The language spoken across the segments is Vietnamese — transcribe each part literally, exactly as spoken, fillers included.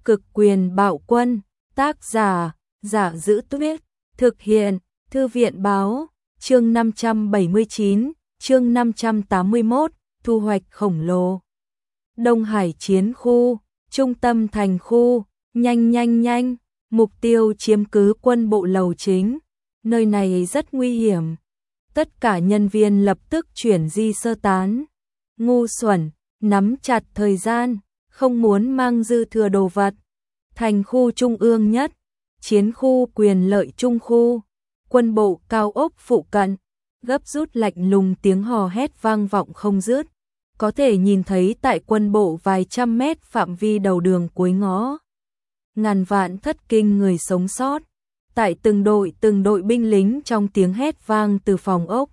Cực quyền bạo quân, tác giả, Giả Giữ Tuyết, thực hiện, Thư viện Báo, chương năm trăm bảy mươi chín, chương năm trăm tám mươi mốt, thu hoạch khổng lồ. Đông Hải chiến khu, trung tâm thành khu, nhanh nhanh nhanh, mục tiêu chiếm cứ quân bộ lầu chính, nơi này rất nguy hiểm. Tất cả nhân viên lập tức chuyển di sơ tán. Ngu xuẩn, nắm chặt thời gian, không muốn mang dư thừa đồ vật. Thành khu trung ương nhất, chiến khu quyền lợi trung khu, quân bộ cao ốc phụ cận, gấp rút lạnh lùng tiếng hò hét vang vọng không dứt. Có thể nhìn thấy tại quân bộ vài trăm mét phạm vi đầu đường cuối ngõ. Ngàn vạn thất kinh người sống sót, tại từng đội từng đội binh lính trong tiếng hét vang từ phòng ốc.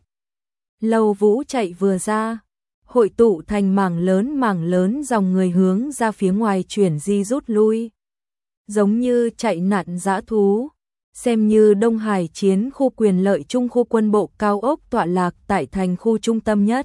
Lầu Vũ chạy vừa ra, hội tụ thành mảng lớn mảng lớn dòng người hướng ra phía ngoài chuyển di rút lui. Giống như chạy nạn dã thú, xem như Đông Hải chiến khu quyền lợi trung khu quân bộ cao ốc tọa lạc tại thành khu trung tâm nhất.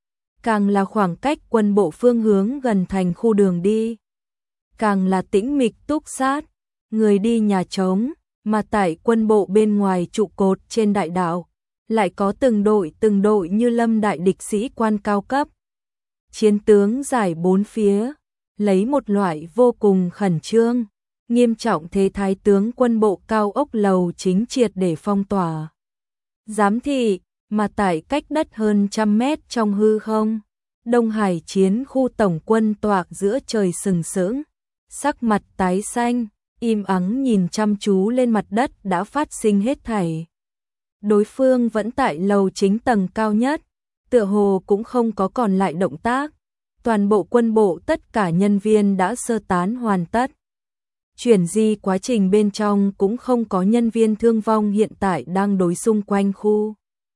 Càng là khoảng cách quân bộ phương hướng gần thành khu đường đi, càng là tĩnh mịch túc sát, người đi nhà trống, mà tại quân bộ bên ngoài trụ cột trên đại đạo, lại có từng đội từng đội như lâm đại địch sĩ quan cao cấp. Chiến tướng giải bốn phía, lấy một loại vô cùng khẩn trương, nghiêm trọng thế thái tướng quân bộ cao ốc lầu chính triệt để phong tỏa. Giám thị, mà tại cách đất hơn trăm mét trong hư không, Đông Hải chiến khu tổng quân toạc giữa trời sừng sững, sắc mặt tái xanh, im ắng nhìn chăm chú lên mặt đất đã phát sinh hết thảy. Đối phương vẫn tại lầu chính tầng cao nhất, tựa hồ cũng không có còn lại động tác. Toàn bộ quân bộ tất cả nhân viên đã sơ tán hoàn tất. Chuyển di quá trình bên trong cũng không có nhân viên thương vong hiện tại đang đối xung quanh khu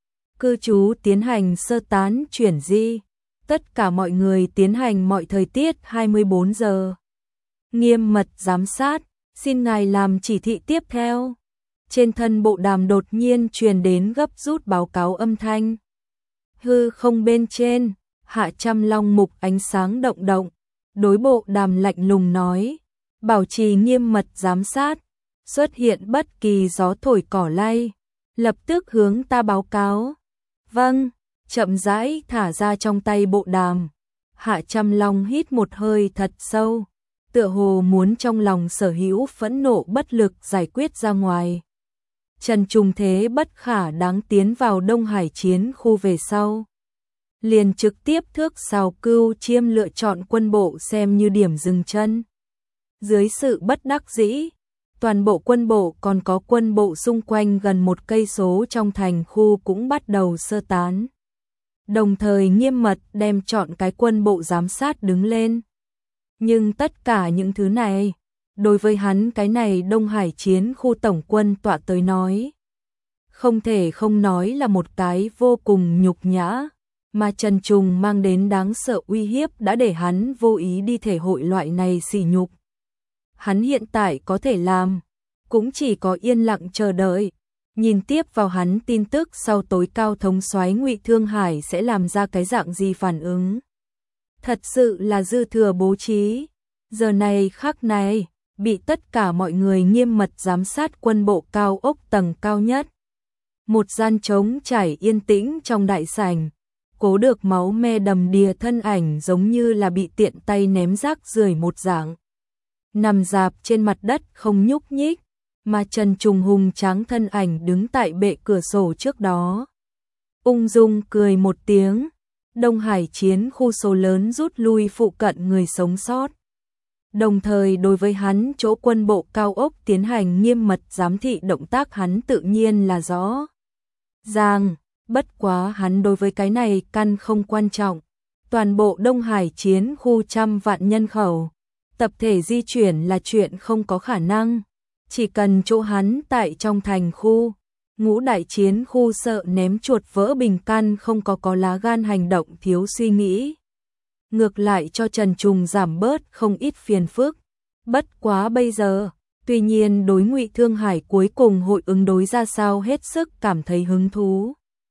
cư trú tiến hành sơ tán chuyển di. Tất cả mọi người tiến hành mọi thời tiết hai mươi bốn giờ. Nghiêm mật giám sát, xin ngài làm chỉ thị tiếp theo. Trên thân bộ đàm đột nhiên truyền đến gấp rút báo cáo âm thanh. Hư không bên trên, Hạ Trăm Long mục ánh sáng động động, đối bộ đàm lạnh lùng nói, bảo trì nghiêm mật giám sát, xuất hiện bất kỳ gió thổi cỏ lay, lập tức hướng ta báo cáo. Vâng, chậm rãi thả ra trong tay bộ đàm. Hạ Trăm Long hít một hơi thật sâu, tựa hồ muốn trong lòng sở hữu phẫn nộ bất lực giải quyết ra ngoài. Trần Trùng thế bất khả đáng tiến vào Đông Hải chiến khu về sau, liền trực tiếp thước sào cưu chiêm lựa chọn quân bộ xem như điểm dừng chân. Dưới sự bất đắc dĩ, toàn bộ quân bộ còn có quân bộ xung quanh gần một cây số trong thành khu cũng bắt đầu sơ tán. Đồng thời nghiêm mật đem chọn cái quân bộ giám sát đứng lên. Nhưng tất cả những thứ này, đối với hắn cái này Đông Hải chiến khu tổng quân tọa tới nói, không thể không nói là một cái vô cùng nhục nhã, mà Trần Trùng mang đến đáng sợ uy hiếp đã để hắn vô ý đi thể hội loại này sỉ nhục. Hắn hiện tại có thể làm, cũng chỉ có yên lặng chờ đợi, nhìn tiếp vào hắn tin tức sau tối cao thống soái Ngụy Thương Hải sẽ làm ra cái dạng gì phản ứng. Thật sự là dư thừa bố trí, giờ này khắc này, bị tất cả mọi người nghiêm mật giám sát quân bộ cao ốc tầng cao nhất. Một gian trống trải yên tĩnh trong đại sảnh, cố được máu me đầm đìa thân ảnh giống như là bị tiện tay ném rác rưởi một dạng. Nằm rạp trên mặt đất không nhúc nhích, mà Trần Trùng hùng tráng thân ảnh đứng tại bệ cửa sổ trước đó. Ung dung cười một tiếng, Đông Hải chiến khu số lớn rút lui phụ cận người sống sót. Đồng thời đối với hắn chỗ quân bộ cao ốc tiến hành nghiêm mật giám thị động tác hắn tự nhiên là rõ ràng, bất quá hắn đối với cái này căn không quan trọng. Toàn bộ Đông Hải chiến khu trăm vạn nhân khẩu, tập thể di chuyển là chuyện không có khả năng. Chỉ cần chỗ hắn tại trong thành khu, ngũ đại chiến khu sợ ném chuột vỡ bình căn không có có lá gan hành động thiếu suy nghĩ. Ngược lại cho Trần Trùng giảm bớt không ít phiền phức. Bất quá bây giờ, tuy nhiên đối Ngụy Thương Hải cuối cùng hội ứng đối ra sao hết sức cảm thấy hứng thú.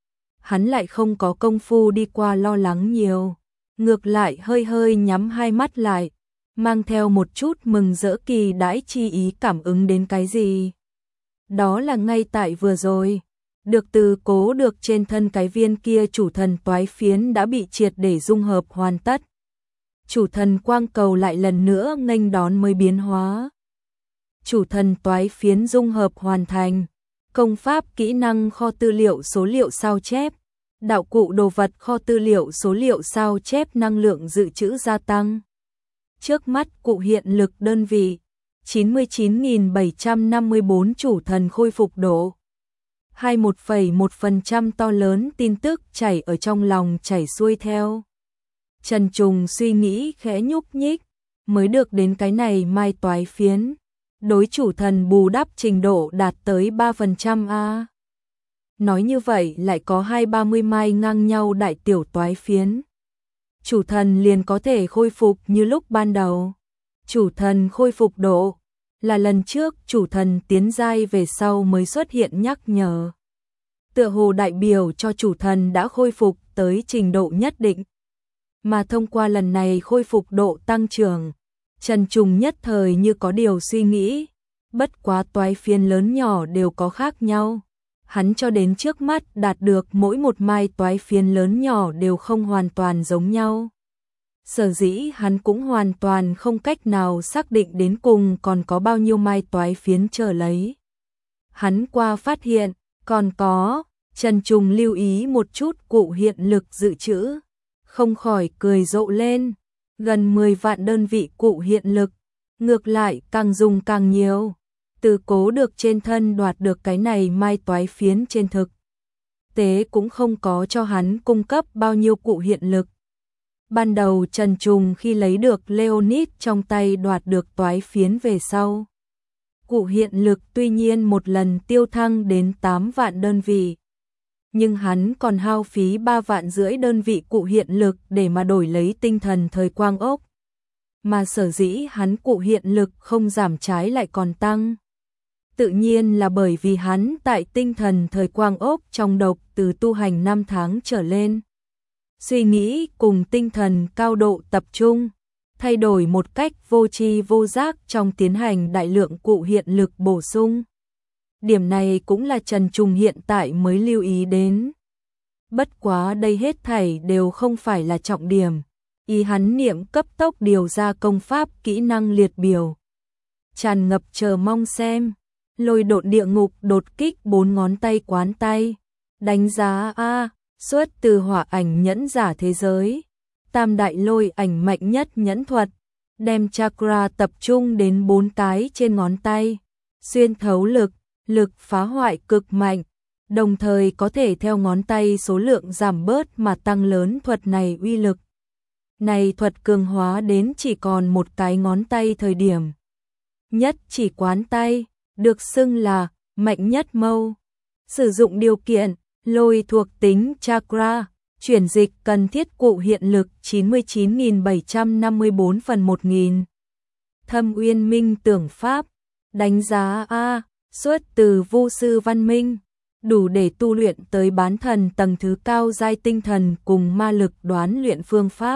Hắn lại không có công phu đi qua lo lắng nhiều, ngược lại hơi hơi nhắm hai mắt lại, mang theo một chút mừng rỡ kỳ đãi chi ý, cảm ứng đến cái gì? Đó là ngay tại vừa rồi, được từ cố được trên thân cái viên kia chủ thần toái phiến đã bị triệt để dung hợp hoàn tất. Chủ thần quang cầu lại lần nữa nghênh đón mới biến hóa. Chủ thần toái phiến dung hợp hoàn thành, công pháp kỹ năng kho tư liệu số liệu sao chép, đạo cụ đồ vật kho tư liệu số liệu sao chép năng lượng dự trữ gia tăng. Trước mắt cụ hiện lực đơn vị chín mươi chín nghìn bảy trăm năm mươi bốn chủ thần khôi phục độ. hai mươi mốt phẩy một phần trăm to lớn tin tức chảy ở trong lòng chảy xuôi theo. Trần Trùng suy nghĩ khẽ nhúc nhích, mới được đến cái này mai toái phiến. Đối chủ thần bù đắp trình độ đạt tới ba phần trăm a. Nói như vậy lại có hai ba mươi mai ngang nhau đại tiểu toái phiến. Chủ thần liền có thể khôi phục như lúc ban đầu. Chủ thần khôi phục độ là lần trước chủ thần tiến giai về sau mới xuất hiện nhắc nhở. Tựa hồ đại biểu cho chủ thần đã khôi phục tới trình độ nhất định. Mà thông qua lần này khôi phục độ tăng trưởng, Trần Trùng nhất thời như có điều suy nghĩ, bất quá toái phiến lớn nhỏ đều có khác nhau. Hắn cho đến trước mắt đạt được mỗi một mai toái phiến lớn nhỏ đều không hoàn toàn giống nhau. Sở dĩ hắn cũng hoàn toàn không cách nào xác định đến cùng còn có bao nhiêu mai toái phiến chờ lấy. Hắn qua phát hiện, còn có, Trần Trùng lưu ý một chút cụ hiện lực dự trữ, không khỏi cười rộ lên, gần mười vạn đơn vị cụ hiện lực, ngược lại càng dùng càng nhiều. Từ cố được trên thân đoạt được cái này mai toái phiến trên thực tế cũng không có cho hắn cung cấp bao nhiêu cụ hiện lực. Ban đầu Trần Trùng khi lấy được Leonid trong tay đoạt được toái phiến về sau, cụ hiện lực tuy nhiên một lần tiêu thăng đến tám vạn đơn vị, nhưng hắn còn hao phí ba vạn rưỡi đơn vị cụ hiện lực để mà đổi lấy tinh thần thời quang ốc. Mà sở dĩ hắn cụ hiện lực không giảm trái lại còn tăng, tự nhiên là bởi vì hắn tại tinh thần thời quang ốc trong độc từ tu hành năm tháng trở lên. Suy nghĩ cùng tinh thần cao độ tập trung, thay đổi một cách vô tri vô giác trong tiến hành đại lượng cụ hiện lực bổ sung. Điểm này cũng là Trần Trùng hiện tại mới lưu ý đến. Bất quá đây hết thảy đều không phải là trọng điểm. Ý hắn niệm cấp tốc điều ra công pháp kỹ năng liệt biểu. Tràn ngập chờ mong xem. Lôi độn địa ngục đột kích bốn ngón tay quán tay. Đánh giá A, xuất từ hỏa ảnh nhẫn giả thế giới. Tam đại lôi ảnh mạnh nhất nhẫn thuật. Đem chakra tập trung đến bốn cái trên ngón tay. Xuyên thấu lực, lực phá hoại cực mạnh. Đồng thời có thể theo ngón tay số lượng giảm bớt mà tăng lớn thuật này uy lực. Này thuật cường hóa đến chỉ còn một cái ngón tay thời điểm. Nhất chỉ quán tay, được xưng là mạnh nhất mâu. Sử dụng điều kiện, lôi thuộc tính chakra, chuyển dịch cần thiết cụ hiện lực chín mươi chín nghìn bảy trăm năm mươi bốn phần một nghìn. Thâm Uyên Minh tưởng pháp, đánh giá A, xuất từ vô sư văn minh, đủ để tu luyện tới bán thần tầng thứ cao giai tinh thần cùng ma lực đoán luyện phương pháp.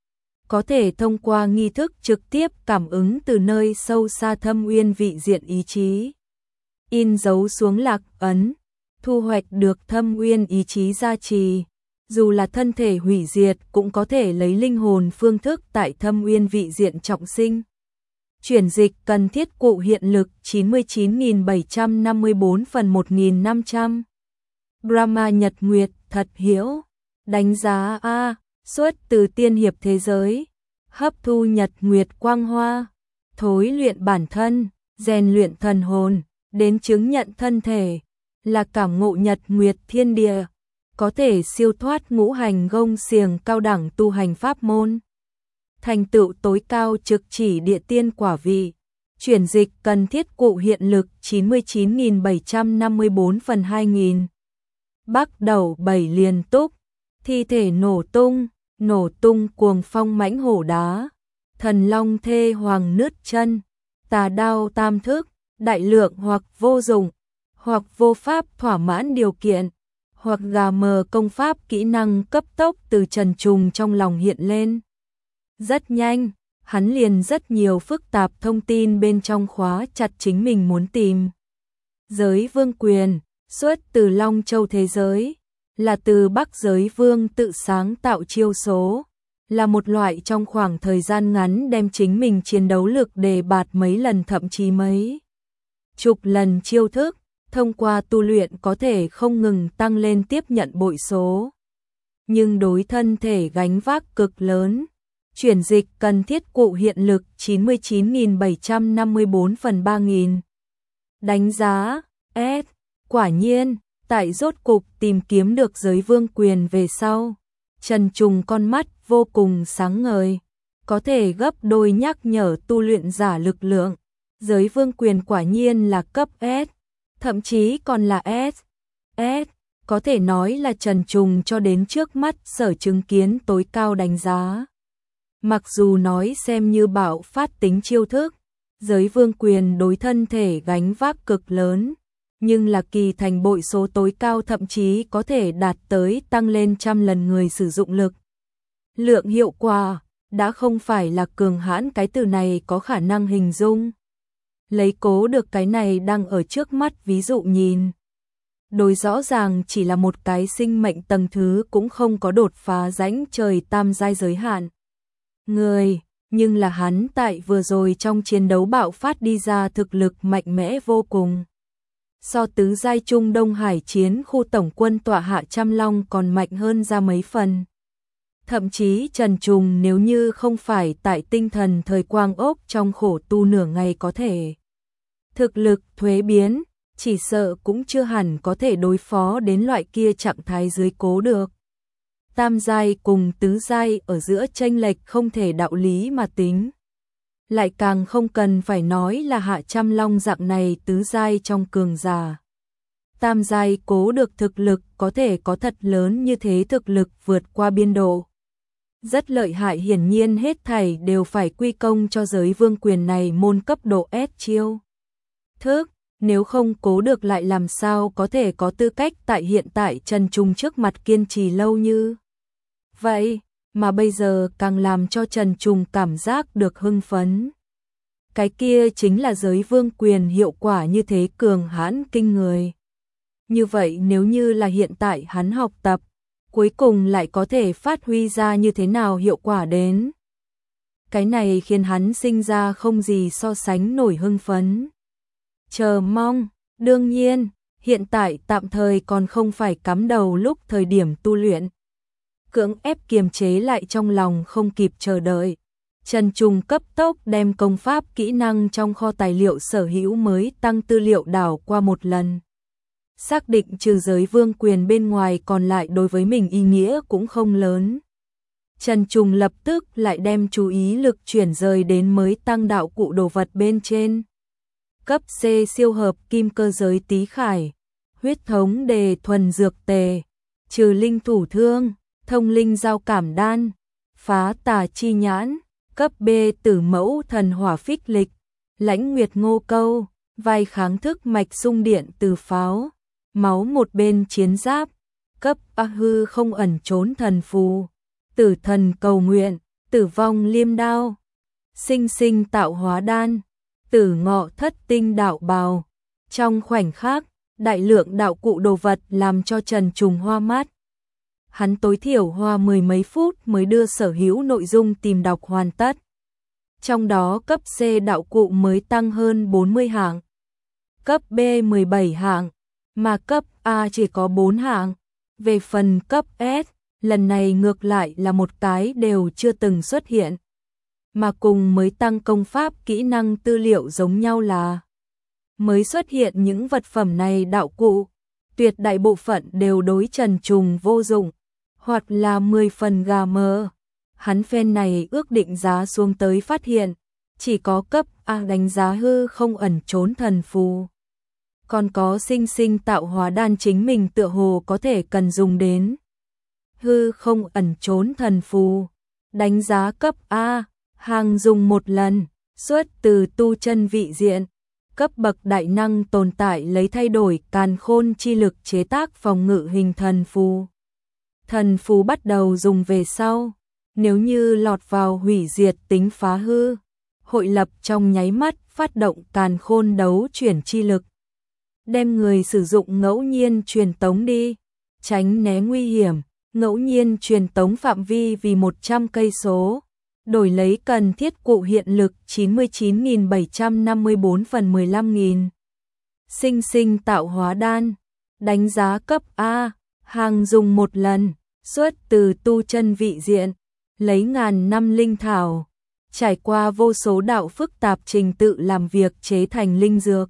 Có thể thông qua nghi thức trực tiếp cảm ứng từ nơi sâu xa thâm uyên vị diện ý chí. In dấu xuống lạc ấn, thu hoạch được thâm uyên ý chí gia trì. Dù là thân thể hủy diệt cũng có thể lấy linh hồn phương thức tại thâm uyên vị diện trọng sinh. Chuyển dịch cần thiết cụ hiện lực chín mươi chín nghìn bảy trăm năm mươi bốn phần một nghìn năm trăm. Brahma Nhật Nguyệt thật hiếu, đánh giá A, xuất từ tiên hiệp thế giới, hấp thu Nhật Nguyệt quang hoa, thối luyện bản thân, rèn luyện thần hồn, đến chứng nhận thân thể, là cảm ngộ Nhật Nguyệt thiên địa, có thể siêu thoát ngũ hành gông xiềng cao đẳng tu hành pháp môn. Thành tựu tối cao trực chỉ địa tiên quả vị, chuyển dịch cần thiết cụ hiện lực chín mươi chín nghìn bảy trăm năm mươi bốn phần hai nghìn. Bắt đầu bảy liền túc, thi thể nổ tung, nổ tung cuồng phong mãnh hổ đá, thần long thê hoàng nứt chân, tà đao tam thức, đại lượng hoặc vô dụng, hoặc vô pháp thỏa mãn điều kiện, hoặc gà mờ công pháp kỹ năng cấp tốc từ Trần Trùng trong lòng hiện lên. Rất nhanh, hắn liền rất nhiều phức tạp thông tin bên trong khóa chặt chính mình muốn tìm. Giới vương quyền, xuất từ Long Châu thế giới, là từ Bắc giới vương tự sáng tạo chiêu số, là một loại trong khoảng thời gian ngắn đem chính mình chiến đấu lực đề bạt mấy lần thậm chí mấy chục lần chiêu thức, thông qua tu luyện có thể không ngừng tăng lên tiếp nhận bội số. Nhưng đối thân thể gánh vác cực lớn, chuyển dịch cần thiết cụ hiện lực chín mươi chín nghìn bảy trăm năm mươi tư phần ba nghìn. Đánh giá S, quả nhiên, tại rốt cục tìm kiếm được giới vương quyền về sau, Trần Trùng con mắt vô cùng sáng ngời, có thể gấp đôi nhắc nhở tu luyện giả lực lượng. Giới vương quyền quả nhiên là cấp S, thậm chí còn là S. S, có thể nói là Trần Trùng cho đến trước mắt sở chứng kiến tối cao đánh giá. Mặc dù nói xem như bạo phát tính chiêu thức, giới vương quyền đối thân thể gánh vác cực lớn, nhưng là kỳ thành bội số tối cao thậm chí có thể đạt tới tăng lên trăm lần người sử dụng lực. Lượng hiệu quả, đã không phải là cường hãn cái từ này có khả năng hình dung. Lấy cố được cái này đang ở trước mắt ví dụ nhìn. Đối rõ ràng chỉ là một cái sinh mệnh tầng thứ cũng không có đột phá rãnh trời tam giai giới hạn. Người, nhưng là hắn tại vừa rồi trong chiến đấu bạo phát đi ra thực lực mạnh mẽ vô cùng. So tứ giai Trung Đông Hải chiến khu tổng quân tọa hạ Trăm Long còn mạnh hơn ra mấy phần. Thậm chí Trần Trùng nếu như không phải tại tinh thần thời quang ốc trong khổ tu nửa ngày có thể thực lực thuế biến, chỉ sợ cũng chưa hẳn có thể đối phó đến loại kia trạng thái dưới cố được. Tam giai cùng tứ giai ở giữa chênh lệch không thể đạo lý mà tính. Lại càng không cần phải nói là hạ Trăm Long dạng này tứ giai trong cường giả. Tam giai cố được thực lực có thể có thật lớn như thế, thực lực vượt qua biên độ. Rất lợi hại, hiển nhiên hết thảy đều phải quy công cho giới vương quyền này môn cấp độ S chiêu thức, nếu không cố được lại làm sao có thể có tư cách tại hiện tại Trần Trùng trước mặt kiên trì lâu như vậy, mà bây giờ càng làm cho Trần Trùng cảm giác được hưng phấn. Cái kia chính là giới vương quyền hiệu quả như thế cường hãn kinh người. Như vậy nếu như là hiện tại hắn học tập, cuối cùng lại có thể phát huy ra như thế nào hiệu quả đến. Cái này khiến hắn sinh ra không gì so sánh nổi hưng phấn. Chờ mong, đương nhiên, hiện tại tạm thời còn không phải cắm đầu lúc thời điểm tu luyện. Cưỡng ép kiềm chế lại trong lòng không kịp chờ đợi. Trần Trùng cấp tốc đem công pháp kỹ năng trong kho tài liệu sở hữu mới tăng tư liệu đảo qua một lần. Xác định trừ giới vương quyền bên ngoài còn lại đối với mình ý nghĩa cũng không lớn. Trần Trùng lập tức lại đem chú ý lực chuyển rời đến mới tăng đạo cụ đồ vật bên trên. Cấp C siêu hợp kim cơ giới tí khải, huyết thống đề thuần dược tề, trừ linh thủ thương, thông linh giao cảm đan, phá tà chi nhãn, cấp B tử mẫu thần hỏa phích lịch, lãnh nguyệt ngô câu, vai kháng thức mạch xung điện từ pháo, máu một bên chiến giáp, cấp A hư không ẩn trốn thần phù, tử thần cầu nguyện, tử vong liêm đao, sinh sinh tạo hóa đan, tử ngọ thất tinh đạo bào. Trong khoảnh khắc, đại lượng đạo cụ đồ vật làm cho Trần Trùng hoa mắt. Hắn tối thiểu hoa mười mấy phút mới đưa sở hữu nội dung tìm đọc hoàn tất. Trong đó cấp C đạo cụ mới tăng hơn bốn mươi hạng, cấp B mười bảy hạng, mà cấp A chỉ có bốn hạng. Về phần cấp S, lần này ngược lại là một cái đều chưa từng xuất hiện. Mà cùng mới tăng công pháp kỹ năng tư liệu giống nhau là mới xuất hiện những vật phẩm này đạo cụ, tuyệt đại bộ phận đều đối Trần Trùng vô dụng, hoặc là mười phần gà mờ. Hắn phen này ước định giá xuống tới phát hiện, chỉ có cấp A đánh giá hư không ẩn trốn thần phù. Còn có sinh sinh tạo hóa đan chính mình tựa hồ có thể cần dùng đến. Hư không ẩn trốn thần phù, đánh giá cấp A, hàng dùng một lần, xuất từ tu chân vị diện. Cấp bậc đại năng tồn tại lấy thay đổi càn khôn chi lực chế tác phòng ngự hình thần phù. Thần phù bắt đầu dùng về sau, Nếu như lọt vào hủy diệt tính phá hư, hội lập trong nháy mắt phát động càn khôn đấu chuyển chi lực, đem người sử dụng ngẫu nhiên truyền tống đi, tránh né nguy hiểm, ngẫu nhiên truyền tống phạm vi vì một trăm cây số, đổi lấy cần thiết cụ hiện lực chín mươi chín nghìn bảy trăm năm mươi bốn phần mười lăm nghìn. Sinh sinh tạo hóa đan, đánh giá cấp A, hàng dùng một lần, xuất từ tu chân vị diện, lấy ngàn năm linh thảo, trải qua vô số đạo phức tạp trình tự làm việc chế thành linh dược,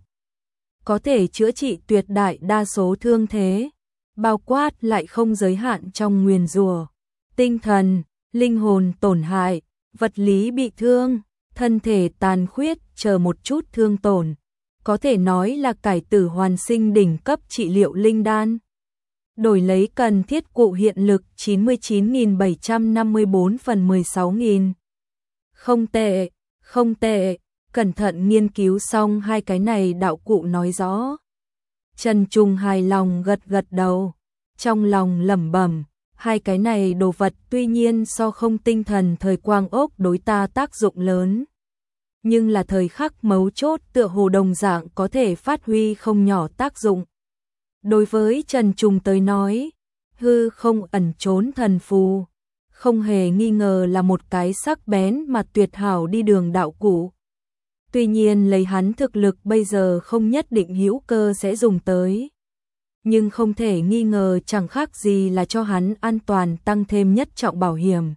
có thể chữa trị tuyệt đại đa số thương thế, bao quát lại không giới hạn trong nguyền rủa, tinh thần, linh hồn tổn hại, vật lý bị thương, thân thể tàn khuyết chờ một chút thương tổn, có thể nói là cải tử hoàn sinh đỉnh cấp trị liệu linh đan. Đổi lấy cần thiết cụ hiện lực chín mươi chín nghìn bảy trăm năm mươi bốn phần mười sáu nghìn. Không tệ, không tệ, cẩn thận nghiên cứu xong hai cái này đạo cụ nói rõ. Trần Trung hài lòng gật gật đầu, trong lòng lẩm bẩm, hai cái này đồ vật tuy nhiên so không tinh thần thời quang ốc đối ta tác dụng lớn, nhưng là thời khắc mấu chốt tựa hồ đồng dạng có thể phát huy không nhỏ tác dụng. Đối với Trần Trung tới nói, hư không ẩn trốn thần phù, không hề nghi ngờ là một cái sắc bén mà tuyệt hảo đi đường đạo cụ. Tuy nhiên lấy hắn thực lực bây giờ không nhất định hữu cơ sẽ dùng tới, nhưng không thể nghi ngờ chẳng khác gì là cho hắn an toàn tăng thêm nhất trọng bảo hiểm.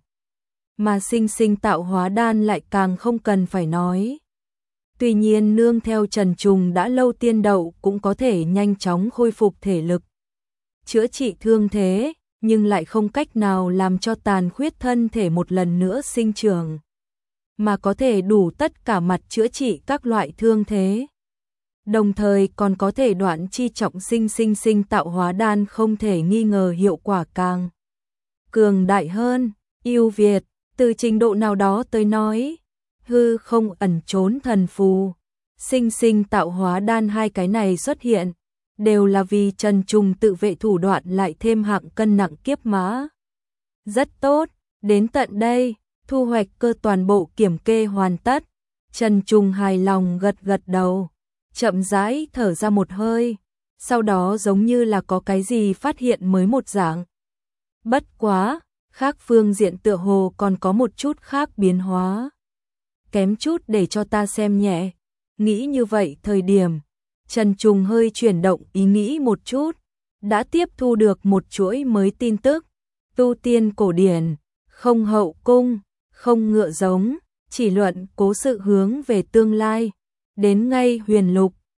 Mà sinh sinh tạo hóa đan lại càng không cần phải nói. Tuy nhiên nương theo Trần Trùng đã lâu tiên đậu cũng có thể nhanh chóng khôi phục thể lực, chữa trị thương thế, nhưng lại không cách nào làm cho tàn khuyết thân thể một lần nữa sinh trưởng, mà có thể đủ tất cả mặt chữa trị các loại thương thế. Đồng thời còn có thể đoạn chi trọng sinh sinh sinh tạo hóa đan không thể nghi ngờ hiệu quả càng cường đại hơn, ưu việt, từ trình độ nào đó tới nói, hư không ẩn trốn thần phù, sinh sinh tạo hóa đan hai cái này xuất hiện, đều là vì Trần Trung tự vệ thủ đoạn lại thêm hạng cân nặng kiếp mã. Rất tốt, đến tận đây, thu hoạch cơ toàn bộ kiểm kê hoàn tất, Trần Trung hài lòng gật gật đầu, chậm rãi thở ra một hơi, sau đó giống như là có cái gì phát hiện mới một dạng. Bất quá, khác phương diện tựa hồ còn có một chút khác biến hóa. Kém chút để cho ta xem nhẹ. Nghĩ như vậy thời điểm, Trần Trung hơi chuyển động ý nghĩ một chút, đã tiếp thu được một chuỗi mới tin tức. Tu tiên cổ điển, không hậu cung, không ngựa giống, chỉ luận cố sự hướng về tương lai. Đến ngay huyền lục,